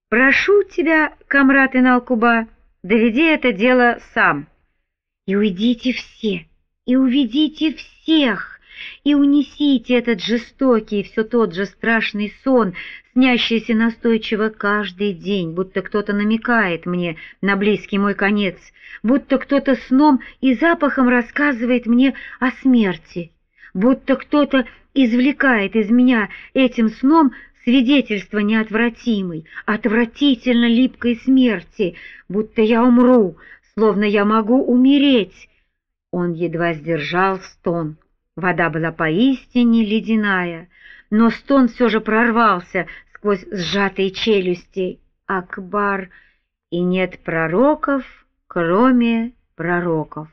Прошу тебя, камрад Иналкуба, доведи это дело сам. И уйдите все, и уведите всех, и унесите этот жестокий, все тот же страшный сон, снящийся настойчиво каждый день, будто кто-то намекает мне на близкий мой конец, будто кто-то сном и запахом рассказывает мне о смерти, будто кто-то извлекает из меня этим сном свидетельство неотвратимой, отвратительно липкой смерти, будто я умру, словно я могу умереть. Он едва сдержал стон. Вода была поистине ледяная, но стон все же прорвался сквозь сжатые челюсти. Акбар, и нет пророков, кроме пророков.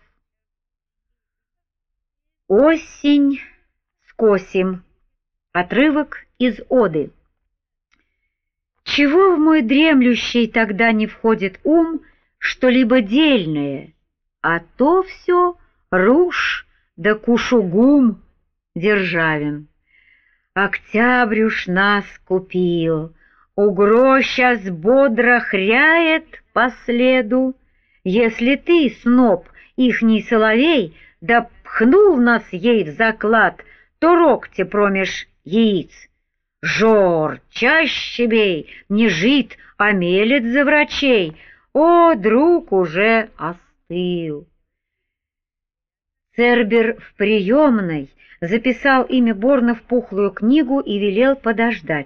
Осень скосим. Отрывок из Оды. Чего в мой дремлющий тогда не входит ум, что-либо дельное, а то все рушь да кушугум Державин. Октябрь уж нас купил, угро сейчас бодро хряет по следу. Если ты, сноп, ихний соловей, да пхнул нас ей в заклад, то рокте промеж яиц. Жор, чаще бей, не жит, а мелет за врачей. О, друг уже остыл. Цербер в приемной записал имя Борна в пухлую книгу и велел подождать.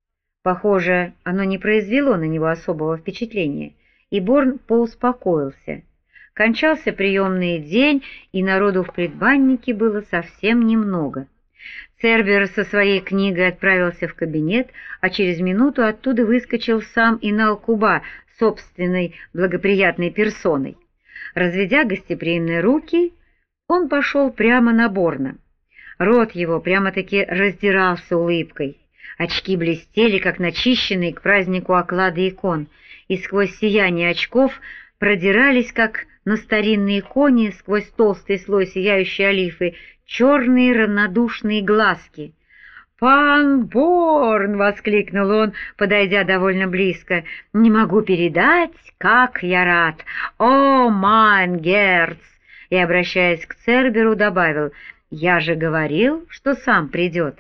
Похоже, оно не произвело на него особого впечатления, и Борн поуспокоился. Кончался приемный день, и народу в предбаннике было совсем немного. Цербер со своей книгой отправился в кабинет, а через минуту оттуда выскочил сам Иналкуба собственной благоприятной персоной. Разведя гостеприимные руки, он пошел прямо на Борна. Рот его прямо-таки раздирался улыбкой. Очки блестели, как начищенные к празднику оклады икон, и сквозь сияние очков продирались, как на старинные кони, сквозь толстый слой сияющей олифы, черные равнодушные глазки. «Пан Борн!» — воскликнул он, подойдя довольно близко. «Не могу передать, как я рад! О, майн герц!» И, обращаясь к Церберу, добавил: «Я же говорил, что сам придет».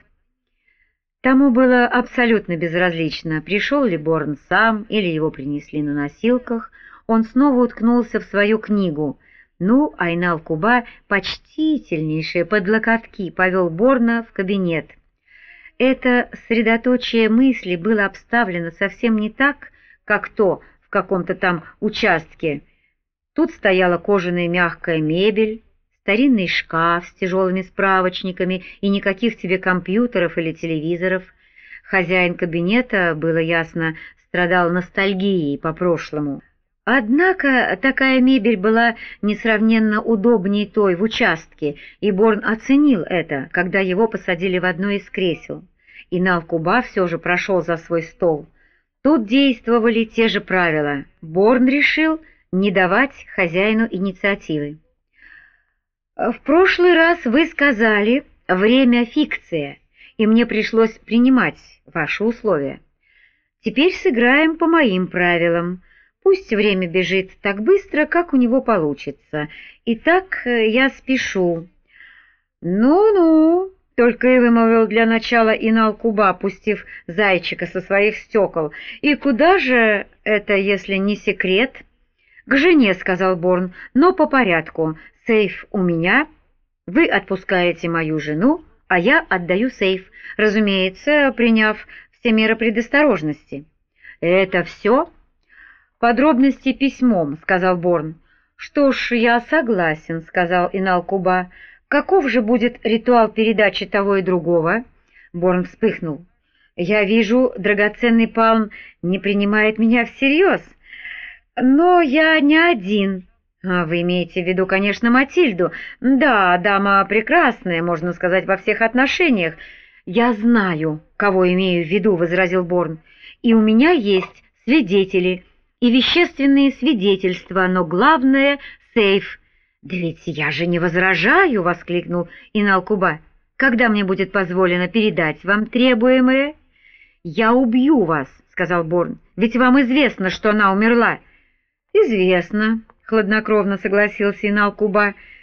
Тому было абсолютно безразлично, пришел ли Борн сам или его принесли на носилках. Он снова уткнулся в свою книгу. Ну, а Иналкуба почтительнейшие под локотки повел Борна в кабинет. Это средоточие мысли было обставлено совсем не так, как то в каком-то там участке. Тут стояла кожаная мягкая мебель, старинный шкаф с тяжелыми справочниками и никаких тебе компьютеров или телевизоров. Хозяин кабинета, было ясно, страдал ностальгией по прошлому. Однако такая мебель была несравненно удобнее той в участке, и Борн оценил это, когда его посадили в одно из кресел. Иналкуба все же прошел за свой стол. Тут действовали те же правила. Борн решил не давать хозяину инициативы. «В прошлый раз вы сказали, время фикция, и мне пришлось принимать ваши условия. Теперь сыграем по моим правилам. Пусть время бежит так быстро, как у него получится. Итак, я спешу». «Ну-ну», — только и вымолвил для начала Иналкуба, пустив зайчика со своих стекол. «И куда же это, если не секрет?» «К жене», — сказал Борн, — «но по порядку. Сейф у меня, вы отпускаете мою жену, а я отдаю сейф, разумеется, приняв все меры предосторожности». «Это все?» «Подробности письмом», — сказал Борн. «Что ж, я согласен», — сказал Иналкуба. «Каков же будет ритуал передачи того и другого?» Борн вспыхнул. «Я вижу, драгоценный Палм не принимает меня всерьез. Но я не один». «Вы имеете в виду, конечно, Матильду. Да, дама прекрасная, можно сказать, во всех отношениях». «Я знаю, кого имею в виду», — возразил Борн. «И у меня есть свидетели и вещественные свидетельства, но главное — сейф». «Да ведь я же не возражаю», — воскликнул Иналкуба. «Когда мне будет позволено передать вам требуемое?» «Я убью вас», — сказал Борн. «Ведь вам известно, что она умерла». «Известно», — хладнокровно согласился Инал Куба.